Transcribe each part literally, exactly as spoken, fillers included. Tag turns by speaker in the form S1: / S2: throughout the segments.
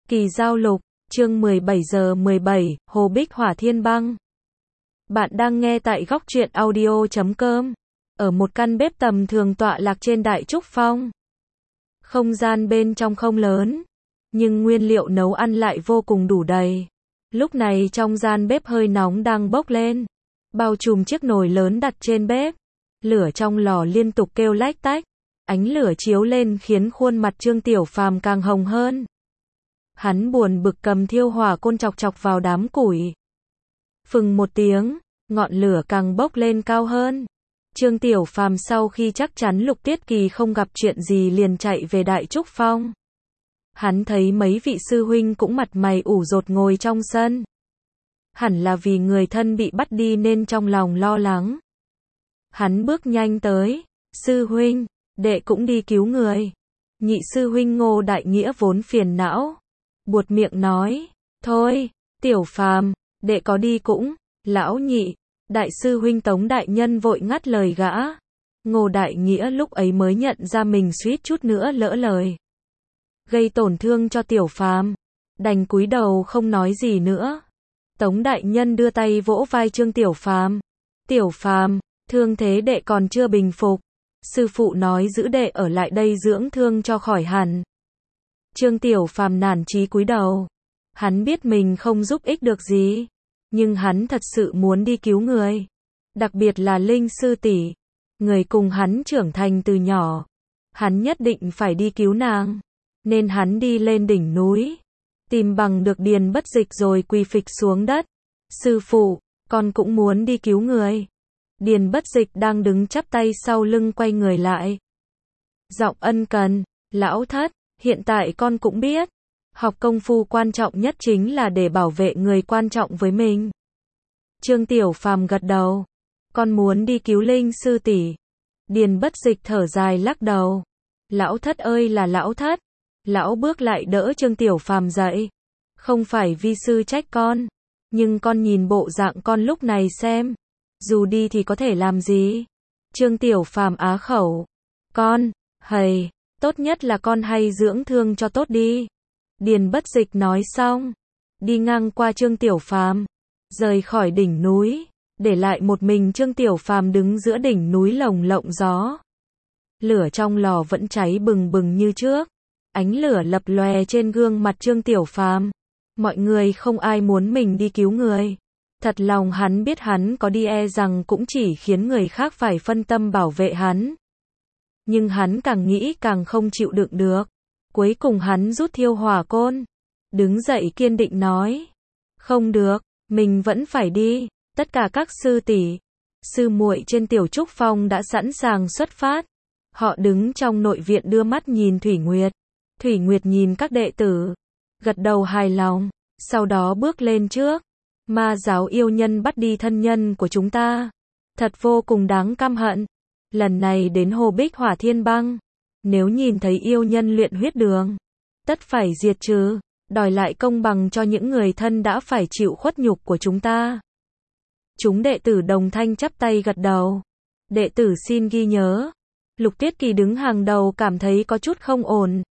S1: Kỳ Giao Lục, chương mười bảy giờ mười bảy, Hồ Bích Hỏa Thiên Băng. Bạn đang nghe tại góc truyện audio chấm com. Ở một căn bếp tầm thường tọa lạc trên Đại Trúc Phong. Không gian bên trong không lớn, nhưng nguyên liệu nấu ăn lại vô cùng đủ đầy. Lúc này trong gian bếp hơi nóng đang bốc lên, bao trùm chiếc nồi lớn đặt trên bếp. Lửa trong lò liên tục kêu lách tách, ánh lửa chiếu lên khiến khuôn mặt Trương Tiểu Phàm càng hồng hơn. Hắn buồn bực cầm thiêu hỏa côn chọc chọc vào đám củi. Phừng một tiếng, ngọn lửa càng bốc lên cao hơn. Trương Tiểu Phàm sau khi chắc chắn Lục Tiết Kỳ không gặp chuyện gì liền chạy về Đại Trúc Phong. Hắn thấy mấy vị sư huynh cũng mặt mày ủ rột ngồi trong sân. Hẳn là vì người thân bị bắt đi nên trong lòng lo lắng. Hắn bước nhanh tới, sư huynh, đệ cũng đi cứu người. Nhị sư huynh Ngô Đại Nghĩa vốn phiền não, buột miệng nói, thôi, Tiểu Phàm, đệ có đi cũng, lão nhị, đại sư huynh Tống Đại Nhân vội ngắt lời gã. Ngô Đại Nghĩa lúc ấy mới nhận ra mình suýt chút nữa lỡ lời, gây tổn thương cho Tiểu Phàm, đành cúi đầu không nói gì nữa. Tống Đại Nhân đưa tay vỗ vai Trương Tiểu Phàm, Tiểu Phàm, thương thế đệ còn chưa bình phục, sư phụ nói giữ đệ ở lại đây dưỡng thương cho khỏi hẳn. Trương Tiểu Phàm nản chí cúi đầu. Hắn biết mình không giúp ích được gì, nhưng hắn thật sự muốn đi cứu người. Đặc biệt là Linh sư tỷ, người cùng hắn trưởng thành từ nhỏ. Hắn nhất định phải đi cứu nàng. Nên hắn đi lên đỉnh núi, tìm bằng được Điền Bất Dịch rồi quỳ phịch xuống đất. Sư phụ, con cũng muốn đi cứu người. Điền Bất Dịch đang đứng chắp tay sau lưng quay người lại. Giọng ân cần, lão thất, hiện tại con cũng biết, học công phu quan trọng nhất chính là để bảo vệ người quan trọng với mình. Trương Tiểu Phàm gật đầu, con muốn đi cứu Linh sư tỷ. Điền Bất Dịch thở dài lắc đầu, lão thất ơi là lão thất. Lão bước lại đỡ Trương Tiểu Phàm dậy, không phải vi sư trách con, nhưng con nhìn bộ dạng con lúc này xem, dù đi thì có thể làm gì. Trương Tiểu Phàm á khẩu, con, hầy, tốt nhất là con hay dưỡng thương cho tốt đi. Điền Bất Dịch nói xong, đi ngang qua Trương Tiểu Phàm, rời khỏi đỉnh núi, để lại một mình Trương Tiểu Phàm đứng giữa đỉnh núi lồng lộng gió. Lửa trong lò vẫn cháy bừng bừng như trước, ánh lửa lập lòe trên gương mặt Trương Tiểu Phàm. Mọi người không ai muốn mình đi cứu người. Thật lòng hắn biết hắn có đi e rằng cũng chỉ khiến người khác phải phân tâm bảo vệ hắn. Nhưng hắn càng nghĩ càng không chịu đựng được. Cuối cùng hắn rút thiêu hỏa côn, đứng dậy kiên định nói, không được, mình vẫn phải đi. Tất cả các sư tỷ, sư muội trên Tiểu Trúc Phong đã sẵn sàng xuất phát. Họ đứng trong nội viện đưa mắt nhìn Thủy Nguyệt. Thủy Nguyệt nhìn các đệ tử, gật đầu hài lòng, sau đó bước lên trước. Ma giáo yêu nhân bắt đi thân nhân của chúng ta, thật vô cùng đáng căm hận. Lần này đến Hồ Bích Hỏa Thiên Băng, nếu nhìn thấy yêu nhân luyện huyết đường, tất phải diệt trừ, đòi lại công bằng cho những người thân đã phải chịu khuất nhục của chúng ta. Chúng đệ tử đồng thanh chắp tay gật đầu. Đệ tử xin ghi nhớ. Lục Tiết Kỳ đứng hàng đầu cảm thấy có chút không ổn.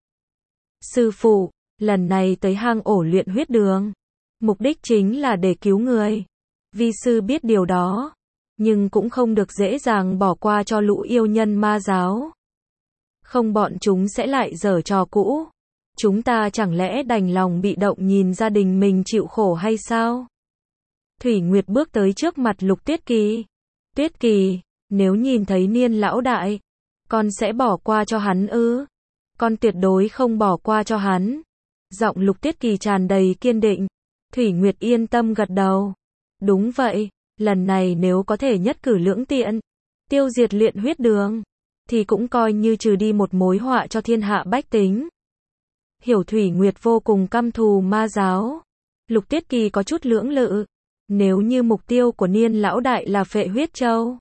S1: Sư phụ, lần này tới hang ổ luyện huyết đường, mục đích chính là để cứu người. Vi sư biết điều đó, nhưng cũng không được dễ dàng bỏ qua cho lũ yêu nhân ma giáo. Không bọn chúng sẽ lại giở trò cũ. Chúng ta chẳng lẽ đành lòng bị động nhìn gia đình mình chịu khổ hay sao? Thủy Nguyệt bước tới trước mặt Lục Tiết Kỳ. Tiết Kỳ, nếu nhìn thấy Niên lão đại, con sẽ bỏ qua cho hắn ư? Con tuyệt đối không bỏ qua cho hắn. Giọng Lục Tiết Kỳ tràn đầy kiên định. Thủy Nguyệt yên tâm gật đầu. Đúng vậy, lần này nếu có thể nhất cử lưỡng tiện, tiêu diệt luyện huyết đường, thì cũng coi như trừ đi một mối họa cho thiên hạ bách tính. Hiểu Thủy Nguyệt vô cùng căm thù ma giáo. Lục Tiết Kỳ có chút lưỡng lự. Nếu như mục tiêu của Niên lão đại là Phệ Huyết Châu,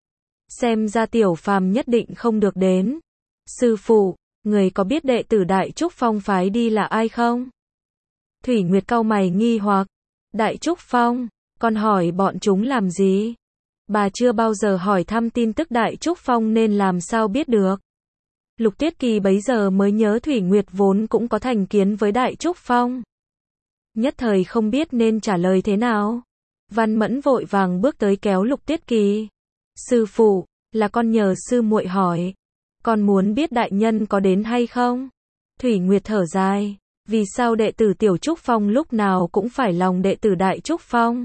S1: xem ra Tiểu Phàm nhất định không được đến. Sư phụ, người có biết đệ tử Đại Trúc Phong phái đi là ai không? Thủy Nguyệt cau mày nghi hoặc. Đại Trúc Phong, con hỏi bọn chúng làm gì? Bà chưa bao giờ hỏi thăm tin tức Đại Trúc Phong nên làm sao biết được? Lục Tuyết Kỳ bấy giờ mới nhớ Thủy Nguyệt vốn cũng có thành kiến với Đại Trúc Phong. Nhất thời không biết nên trả lời thế nào. Văn Mẫn vội vàng bước tới kéo Lục Tuyết Kỳ. Sư phụ, là con nhờ sư muội hỏi. Con muốn biết đại nhân có đến hay không? Thủy Nguyệt thở dài. Vì sao đệ tử Tiểu Trúc Phong lúc nào cũng phải lòng đệ tử Đại Trúc Phong?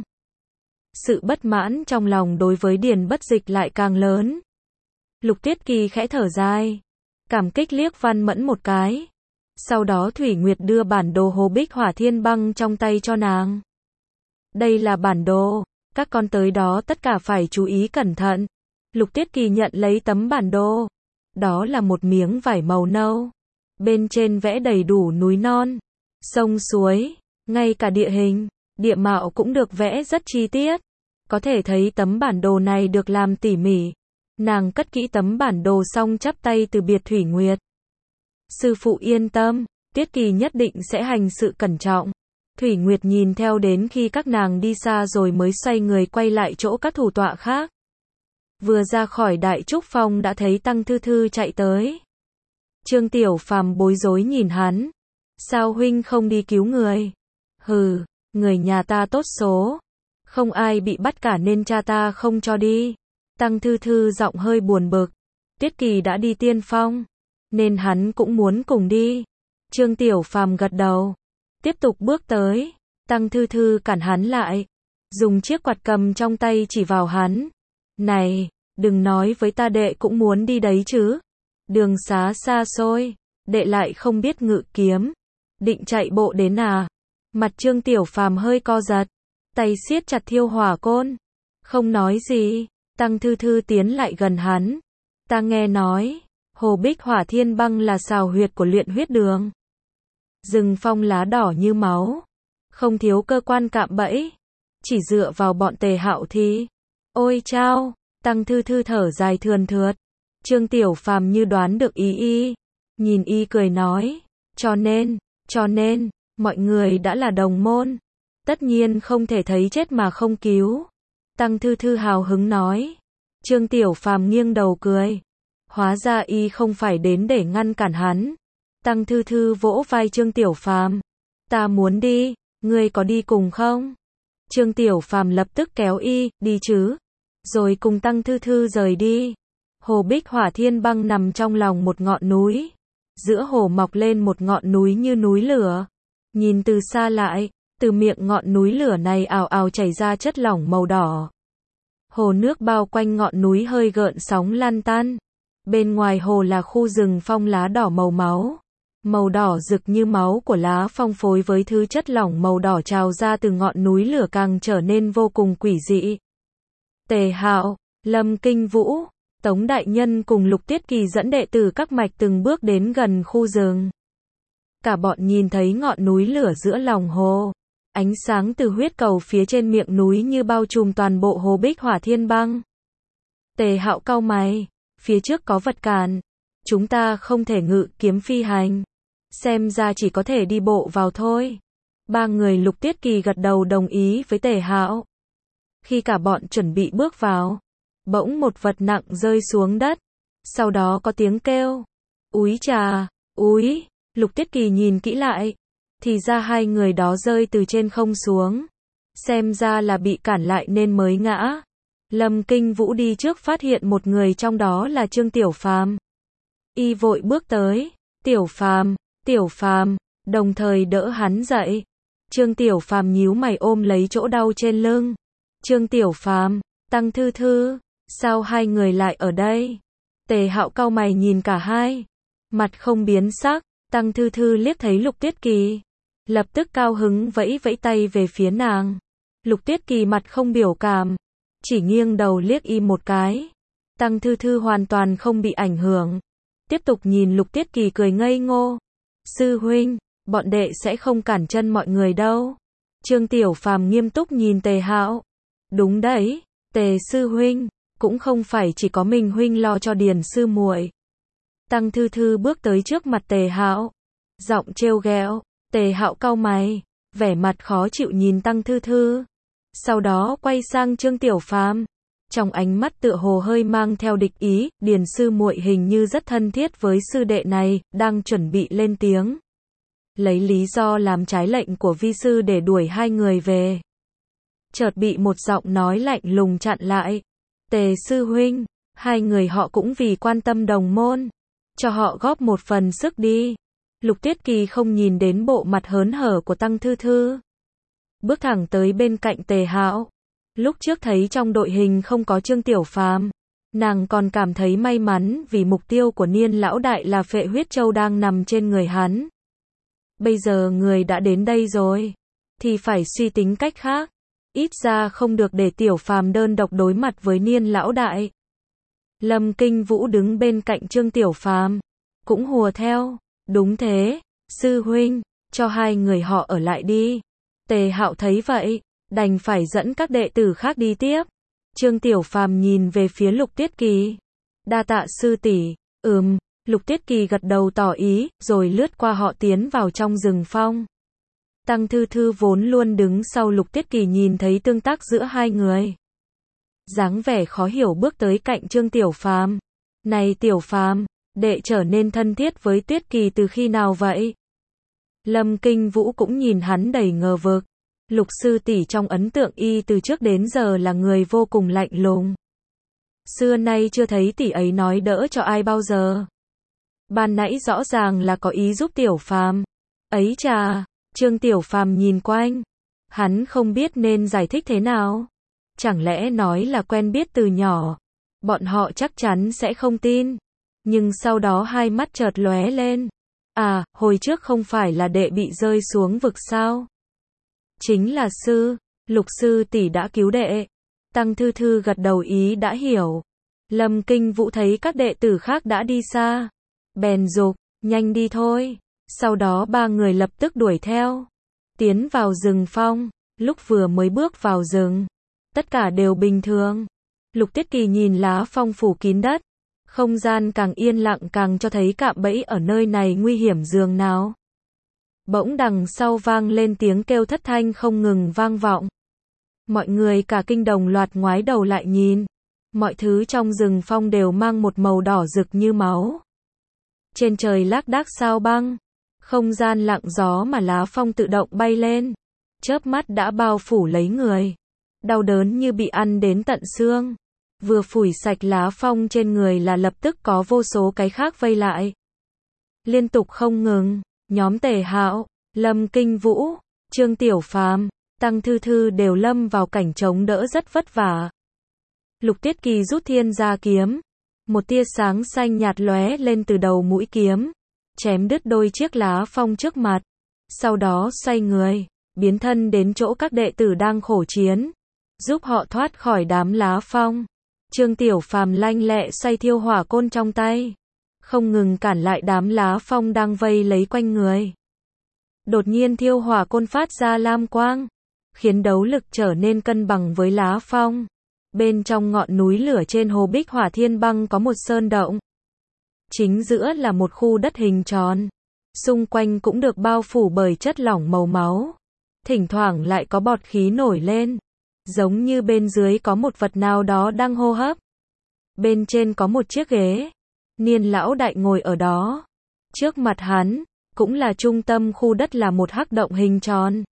S1: Sự bất mãn trong lòng đối với Điền Bất Dịch lại càng lớn. Lục Tuyết Kỳ khẽ thở dài. Cảm kích liếc Văn Mẫn một cái. Sau đó Thủy Nguyệt đưa bản đồ Hồ Bích Hỏa Thiên Băng trong tay cho nàng. Đây là bản đồ, các con tới đó tất cả phải chú ý cẩn thận. Lục Tuyết Kỳ nhận lấy tấm bản đồ. Đó là một miếng vải màu nâu. Bên trên vẽ đầy đủ núi non, sông suối, ngay cả địa hình, địa mạo cũng được vẽ rất chi tiết. Có thể thấy tấm bản đồ này được làm tỉ mỉ. Nàng cất kỹ tấm bản đồ xong chắp tay từ biệt Thủy Nguyệt. Sư phụ yên tâm, Tuyết Kỳ nhất định sẽ hành sự cẩn trọng. Thủy Nguyệt nhìn theo đến khi các nàng đi xa rồi mới xoay người quay lại chỗ các thủ tọa khác. Vừa ra khỏi Đại Trúc Phong đã thấy Tăng Thư Thư chạy tới. Trương Tiểu Phàm bối rối nhìn hắn. Sao huynh không đi cứu người? Hừ, người nhà ta tốt số. Không ai bị bắt cả nên cha ta không cho đi. Tăng Thư Thư giọng hơi buồn bực. Tuyết Kỳ đã đi tiên phong, nên hắn cũng muốn cùng đi. Trương Tiểu Phàm gật đầu. Tiếp tục bước tới. Tăng Thư Thư cản hắn lại. Dùng chiếc quạt cầm trong tay chỉ vào hắn. Này, đừng nói với ta đệ cũng muốn đi đấy chứ. Đường xá xa xôi, đệ lại không biết ngự kiếm. Định chạy bộ đến à? Mặt Trương Tiểu Phàm hơi co giật. Tay siết chặt thiêu hỏa côn. Không nói gì. Tăng Thư Thư tiến lại gần hắn. Ta nghe nói, Hồ Bích Hỏa Thiên Băng là xào huyệt của luyện huyết đường. Rừng phong lá đỏ như máu. Không thiếu cơ quan cạm bẫy. Chỉ dựa vào bọn Tề Hạo thì... Ôi chao! Tăng Thư Thư thở dài thườn thượt. Trương Tiểu Phàm như đoán được ý y. Nhìn y cười nói. Cho nên, cho nên, mọi người đã là đồng môn. Tất nhiên không thể thấy chết mà không cứu. Tăng Thư Thư hào hứng nói. Trương Tiểu Phàm nghiêng đầu cười. Hóa ra y không phải đến để ngăn cản hắn. Tăng Thư Thư vỗ vai Trương Tiểu Phàm. Ta muốn đi, ngươi có đi cùng không? Trương Tiểu Phàm lập tức kéo y, đi chứ. Rồi cùng Tăng Thư Thư rời đi. Hồ Bích Hỏa Thiên Băng nằm trong lòng một ngọn núi. Giữa hồ mọc lên một ngọn núi như núi lửa. Nhìn từ xa lại, từ miệng ngọn núi lửa này ào ào chảy ra chất lỏng màu đỏ. Hồ nước bao quanh ngọn núi hơi gợn sóng lan tan. Bên ngoài hồ là khu rừng phong lá đỏ màu máu. Màu đỏ rực như máu của lá phong phối với thứ chất lỏng màu đỏ trào ra từ ngọn núi lửa càng trở nên vô cùng quỷ dị. Tề Hạo, Lâm Kinh Vũ, Tống Đại Nhân cùng Lục Tuyết Kỳ dẫn đệ tử các mạch từng bước đến gần khu rừng. Cả bọn nhìn thấy ngọn núi lửa giữa lòng hồ. Ánh sáng từ huyết cầu phía trên miệng núi như bao trùm toàn bộ Hồ Bích Hỏa Thiên Băng. Tề Hạo cau mày, phía trước có vật cản. Chúng ta không thể ngự kiếm phi hành. Xem ra chỉ có thể đi bộ vào thôi. Ba người Lục Tuyết Kỳ gật đầu đồng ý với Tề Hạo. Khi cả bọn chuẩn bị bước vào, bỗng một vật nặng rơi xuống đất. Sau đó có tiếng kêu. Úi trà, úi. Lục Tuyết Kỳ nhìn kỹ lại. Thì ra hai người đó rơi từ trên không xuống. Xem ra là bị cản lại nên mới ngã. Lâm Kinh Vũ đi trước phát hiện một người trong đó là Trương Tiểu Phàm. Y vội bước tới. Tiểu Phàm, Tiểu Phàm, đồng thời đỡ hắn dậy. Trương Tiểu Phàm nhíu mày ôm lấy chỗ đau trên lưng. Trương Tiểu Phàm, Tăng Thư Thư, sao hai người lại ở đây? Tề Hạo cau mày nhìn cả hai. Mặt không biến sắc. Tăng Thư Thư liếc thấy Lục Tuyết Kỳ. Lập tức cao hứng vẫy vẫy tay về phía nàng. Lục Tuyết Kỳ mặt không biểu cảm. Chỉ nghiêng đầu liếc y một cái. Tăng Thư Thư hoàn toàn không bị ảnh hưởng. Tiếp tục nhìn Lục Tuyết Kỳ cười ngây ngô. Sư huynh, bọn đệ sẽ không cản chân mọi người đâu. Trương Tiểu Phàm nghiêm túc nhìn Tề Hạo. Đúng đấy, Tề sư huynh, cũng không phải chỉ có mình huynh lo cho Điền sư muội. Tăng Thư Thư bước tới trước mặt Tề Hạo. Giọng trêu ghẹo. Tề Hạo cau mày, vẻ mặt khó chịu nhìn Tăng Thư Thư. Sau đó quay sang Trương Tiểu Phàm. Trong ánh mắt tựa hồ hơi mang theo địch ý, Điền sư muội hình như rất thân thiết với sư đệ này, đang chuẩn bị lên tiếng. Lấy lý do làm trái lệnh của vi sư để đuổi hai người về. Chợt bị một giọng nói lạnh lùng chặn lại. Tề sư huynh, hai người họ cũng vì quan tâm đồng môn. Cho họ góp một phần sức đi. Lục Tuyết Kỳ không nhìn đến bộ mặt hớn hở của Tăng Thư Thư. Bước thẳng tới bên cạnh Tề Hạo. Lúc trước thấy trong đội hình không có Trương Tiểu Phàm, nàng còn cảm thấy may mắn vì mục tiêu của Niên lão đại là Phệ Huyết Châu đang nằm trên người hắn. Bây giờ người đã đến đây rồi, thì phải suy tính cách khác. Ít ra không được để Tiểu Phàm đơn độc đối mặt với Niên lão đại. Lâm Kinh Vũ đứng bên cạnh Trương Tiểu Phàm, cũng hùa theo. Đúng thế, sư huynh, cho hai người họ ở lại đi. Tề Hạo thấy vậy, đành phải dẫn các đệ tử khác đi tiếp. Trương Tiểu Phàm nhìn về phía Lục Tuyết Kỳ. Đa tạ sư tỷ. Ừm, Lục Tuyết Kỳ gật đầu tỏ ý, rồi lướt qua họ tiến vào trong rừng phong. Tăng Thư Thư vốn luôn đứng sau Lục Tuyết Kỳ nhìn thấy tương tác giữa hai người. Dáng vẻ khó hiểu bước tới cạnh Trương Tiểu Phàm. Này Tiểu Phàm, đệ trở nên thân thiết với Tuyết Kỳ từ khi nào vậy? Lâm Kinh Vũ cũng nhìn hắn đầy ngờ vực. Lục sư tỷ trong ấn tượng y từ trước đến giờ là người vô cùng lạnh lùng. Xưa nay chưa thấy tỷ ấy nói đỡ cho ai bao giờ. Ban nãy rõ ràng là có ý giúp Tiểu Phàm. Ấy chà, Trương Tiểu Phàm nhìn quanh. Hắn không biết nên giải thích thế nào. Chẳng lẽ nói là quen biết từ nhỏ. Bọn họ chắc chắn sẽ không tin. Nhưng sau đó hai mắt chợt lóe lên. À, hồi trước không phải là đệ bị rơi xuống vực sao? Chính là sư, Lục sư tỷ đã cứu đệ. Tăng Thư Thư gật đầu ý đã hiểu. Lâm Kinh Vũ thấy các đệ tử khác đã đi xa, bèn dục, nhanh đi thôi. Sau đó ba người lập tức đuổi theo. Tiến vào rừng phong, lúc vừa mới bước vào rừng, tất cả đều bình thường. Lục Tuyết Kỳ nhìn lá phong phủ kín đất. Không gian càng yên lặng càng cho thấy cạm bẫy ở nơi này nguy hiểm dường nào. Bỗng đằng sau vang lên tiếng kêu thất thanh không ngừng vang vọng. Mọi người cả kinh đồng loạt ngoái đầu lại nhìn. Mọi thứ trong rừng phong đều mang một màu đỏ rực như máu. Trên trời lác đác sao băng. Không gian lặng gió mà lá phong tự động bay lên. Chớp mắt đã bao phủ lấy người. Đau đớn như bị ăn đến tận xương. Vừa phủi sạch lá phong trên người là lập tức có vô số cái khác vây lại. Liên tục không ngừng, nhóm Tề Hạo, Lâm Kinh Vũ, Trương Tiểu Phàm, Tăng Thư Thư đều lâm vào cảnh chống đỡ rất vất vả. Lục Tuyết Kỳ rút thiên gia kiếm. Một tia sáng xanh nhạt lóe lên từ đầu mũi kiếm. Chém đứt đôi chiếc lá phong trước mặt. Sau đó xoay người, biến thân đến chỗ các đệ tử đang khổ chiến. Giúp họ thoát khỏi đám lá phong. Trương Tiểu Phàm lanh lẹ xoay thiêu hỏa côn trong tay. Không ngừng cản lại đám lá phong đang vây lấy quanh người. Đột nhiên thiêu hỏa côn phát ra lam quang. Khiến đấu lực trở nên cân bằng với lá phong. Bên trong ngọn núi lửa trên hồ Bích Hỏa Thiên Băng có một sơn động. Chính giữa là một khu đất hình tròn. Xung quanh cũng được bao phủ bởi chất lỏng màu máu. Thỉnh thoảng lại có bọt khí nổi lên. Giống như bên dưới có một vật nào đó đang hô hấp. Bên trên có một chiếc ghế. Niên lão đại ngồi ở đó. Trước mặt hắn, cũng là trung tâm khu đất là một hắc động hình tròn.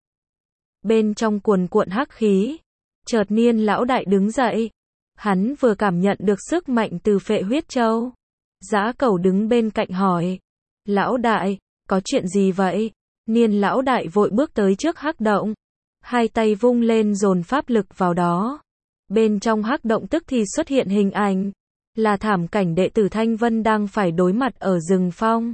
S1: Bên trong cuồn cuộn hắc khí. Chợt Niên lão đại đứng dậy. Hắn vừa cảm nhận được sức mạnh từ Phệ Huyết Châu. Dã Cẩu đứng bên cạnh hỏi. Lão đại, có chuyện gì vậy? Niên lão đại vội bước tới trước hắc động. Hai tay vung lên dồn pháp lực vào đó. Bên trong hắc động tức thì xuất hiện hình ảnh. Là thảm cảnh đệ tử Thanh Vân đang phải đối mặt ở rừng phong.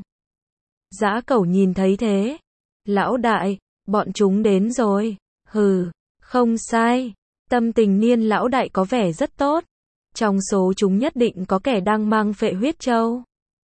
S1: Dã Cẩu nhìn thấy thế. Lão đại, bọn chúng đến rồi. Hừ, không sai. Tâm tình Niên lão đại có vẻ rất tốt. Trong số chúng nhất định có kẻ đang mang Phệ Huyết Châu.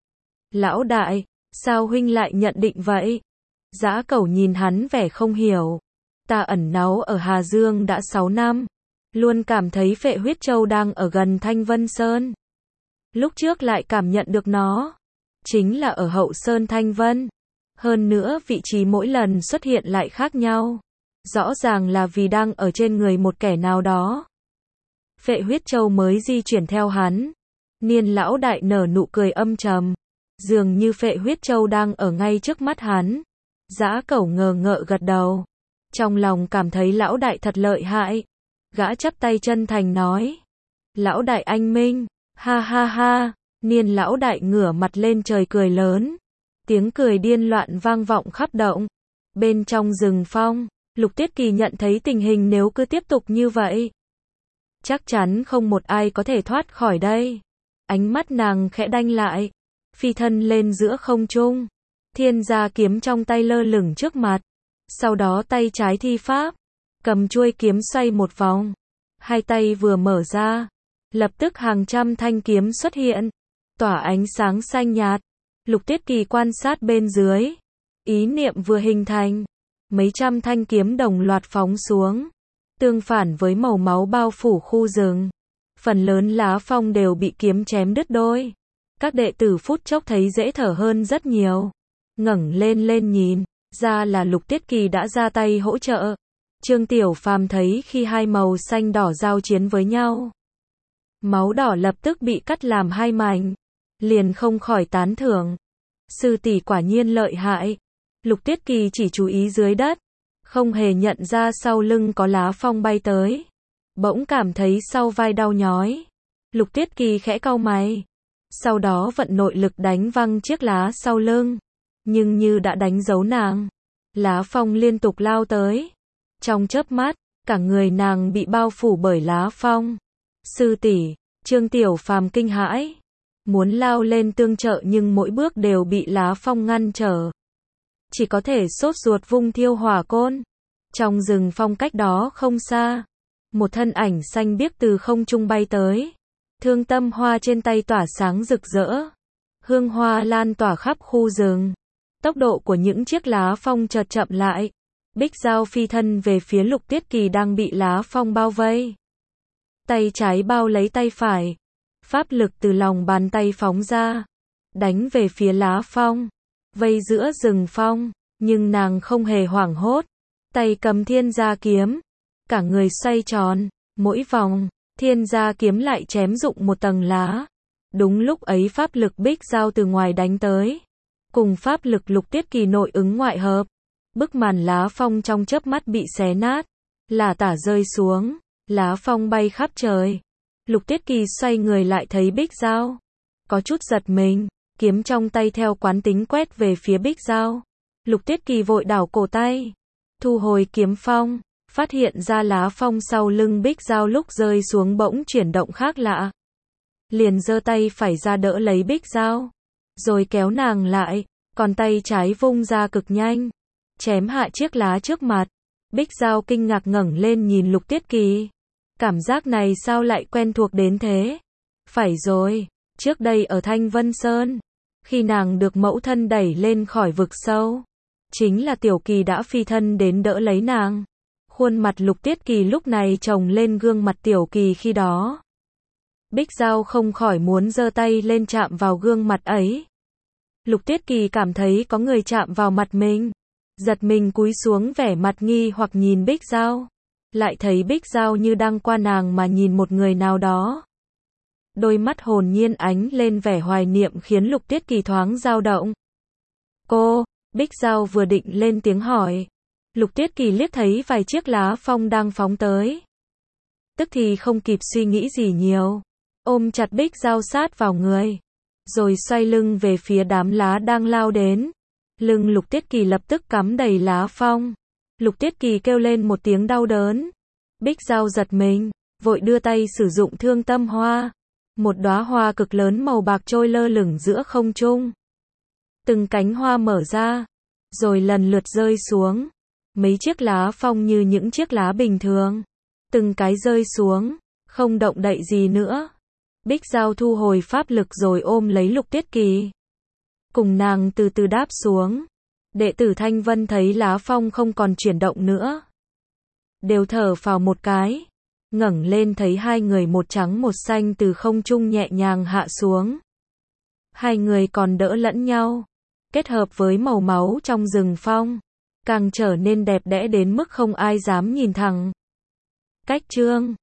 S1: Lão đại, sao huynh lại nhận định vậy? Dã Cẩu nhìn hắn vẻ không hiểu. Ta ẩn náu ở Hà Dương đã sáu năm. Luôn cảm thấy Phệ Huyết Châu đang ở gần Thanh Vân Sơn. Lúc trước lại cảm nhận được nó. Chính là ở hậu sơn Thanh Vân. Hơn nữa vị trí mỗi lần xuất hiện lại khác nhau. Rõ ràng là vì đang ở trên người một kẻ nào đó. Phệ huyết châu mới di chuyển theo hắn. Niên lão đại nở nụ cười âm trầm. Dường như phệ huyết châu đang ở ngay trước mắt hắn. Dã cẩu ngờ ngợ gật đầu. Trong lòng cảm thấy lão đại thật lợi hại. Gã chắp tay chân thành nói. Lão đại anh minh. Ha ha ha. Niên lão đại ngửa mặt lên trời cười lớn. Tiếng cười điên loạn vang vọng khắp động. Bên trong rừng phong, Lục Tuyết Kỳ nhận thấy tình hình nếu cứ tiếp tục như vậy, chắc chắn không một ai có thể thoát khỏi đây. Ánh mắt nàng khẽ đanh lại, phi thân lên giữa không trung. Thiên gia kiếm trong tay lơ lửng trước mặt. Sau đó tay trái thi pháp, cầm chuôi kiếm xoay một vòng. Hai tay vừa mở ra, lập tức hàng trăm thanh kiếm xuất hiện, tỏa ánh sáng xanh nhạt. Lục Tuyết Kỳ quan sát bên dưới, ý niệm vừa hình thành, mấy trăm thanh kiếm đồng loạt phóng xuống, tương phản với màu máu bao phủ khu rừng. Phần lớn lá phong đều bị kiếm chém đứt đôi. Các đệ tử phút chốc thấy dễ thở hơn rất nhiều. Ngẩng lên lên nhìn, ra là Lục Tuyết Kỳ đã ra tay hỗ trợ. Trương Tiểu Phàm thấy khi hai màu xanh đỏ giao chiến với nhau, máu đỏ lập tức bị cắt làm hai mảnh, liền không khỏi tán thưởng. Sư tỷ quả nhiên lợi hại. Lục Tuyết Kỳ chỉ chú ý dưới đất, không hề nhận ra sau lưng có lá phong bay tới. Bỗng cảm thấy sau vai đau nhói. Lục Tuyết Kỳ khẽ cau mày, sau đó vận nội lực đánh văng chiếc lá sau lưng, nhưng như đã đánh dấu nàng. Lá phong liên tục lao tới. Trong chớp mắt, cả người nàng bị bao phủ bởi lá phong. Sư tỷ, Trương Tiểu Phàm kinh hãi, muốn lao lên tương trợ nhưng mỗi bước đều bị lá phong ngăn trở. Chỉ có thể sốt ruột vung thiêu hỏa côn. Trong rừng phong cách đó không xa, một thân ảnh xanh biếc từ không trung bay tới. Thương tâm hoa trên tay tỏa sáng rực rỡ. Hương hoa lan tỏa khắp khu rừng. Tốc độ của những chiếc lá phong chợt chậm lại. Bích Dao phi thân về phía Lục Tuyết Kỳ đang bị lá phong bao vây. Tay trái bao lấy tay phải. Pháp lực từ lòng bàn tay phóng ra, đánh về phía lá phong, vây giữa rừng phong, nhưng nàng không hề hoảng hốt. Tay cầm thiên gia kiếm, cả người xoay tròn, mỗi vòng, thiên gia kiếm lại chém rụng một tầng lá. Đúng lúc ấy pháp lực Bích Dao từ ngoài đánh tới, cùng pháp lực Lục Tuyết Kỳ nội ứng ngoại hợp, bức màn lá phong trong chớp mắt bị xé nát, lả tả rơi xuống, lá phong bay khắp trời. Lục Tuyết Kỳ xoay người lại thấy Bích Dao, có chút giật mình, kiếm trong tay theo quán tính quét về phía Bích Dao. Lục Tuyết Kỳ vội đảo cổ tay, thu hồi kiếm phong, phát hiện ra lá phong sau lưng Bích Dao lúc rơi xuống bỗng chuyển động khác lạ. Liền giơ tay phải ra đỡ lấy Bích Dao, rồi kéo nàng lại, còn tay trái vung ra cực nhanh, chém hạ chiếc lá trước mặt. Bích Dao kinh ngạc ngẩng lên nhìn Lục Tuyết Kỳ. Cảm giác này sao lại quen thuộc đến thế? Phải rồi, trước đây ở Thanh Vân Sơn, khi nàng được mẫu thân đẩy lên khỏi vực sâu, chính là Tiểu Kỳ đã phi thân đến đỡ lấy nàng. Khuôn mặt Lục Tuyết Kỳ lúc này chồng lên gương mặt Tiểu Kỳ khi đó. Bích Dao không khỏi muốn giơ tay lên chạm vào gương mặt ấy. Lục Tuyết Kỳ cảm thấy có người chạm vào mặt mình, giật mình cúi xuống vẻ mặt nghi hoặc nhìn Bích Dao. Lại thấy Bích Dao như đang qua nàng mà nhìn một người nào đó. Đôi mắt hồn nhiên ánh lên vẻ hoài niệm khiến Lục Tuyết Kỳ thoáng dao động. Cô, Bích Dao vừa định lên tiếng hỏi. Lục Tuyết Kỳ liếc thấy vài chiếc lá phong đang phóng tới. Tức thì không kịp suy nghĩ gì nhiều, ôm chặt Bích Dao sát vào người, rồi xoay lưng về phía đám lá đang lao đến. Lưng Lục Tuyết Kỳ lập tức cắm đầy lá phong. Lục Tuyết Kỳ kêu lên một tiếng đau đớn. Bích Dao giật mình, vội đưa tay sử dụng thương tâm hoa. Một đóa hoa cực lớn màu bạc trôi lơ lửng giữa không trung. Từng cánh hoa mở ra, rồi lần lượt rơi xuống. Mấy chiếc lá phong như những chiếc lá bình thường. Từng cái rơi xuống, không động đậy gì nữa. Bích Dao thu hồi pháp lực rồi ôm lấy Lục Tuyết Kỳ, cùng nàng từ từ đáp xuống. Đệ tử Thanh Vân thấy lá phong không còn chuyển động nữa, đều thở phào một cái, ngẩng lên thấy hai người một trắng một xanh từ không trung nhẹ nhàng hạ xuống. Hai người còn đỡ lẫn nhau, kết hợp với màu máu trong rừng phong, càng trở nên đẹp đẽ đến mức không ai dám nhìn thẳng. Cách chương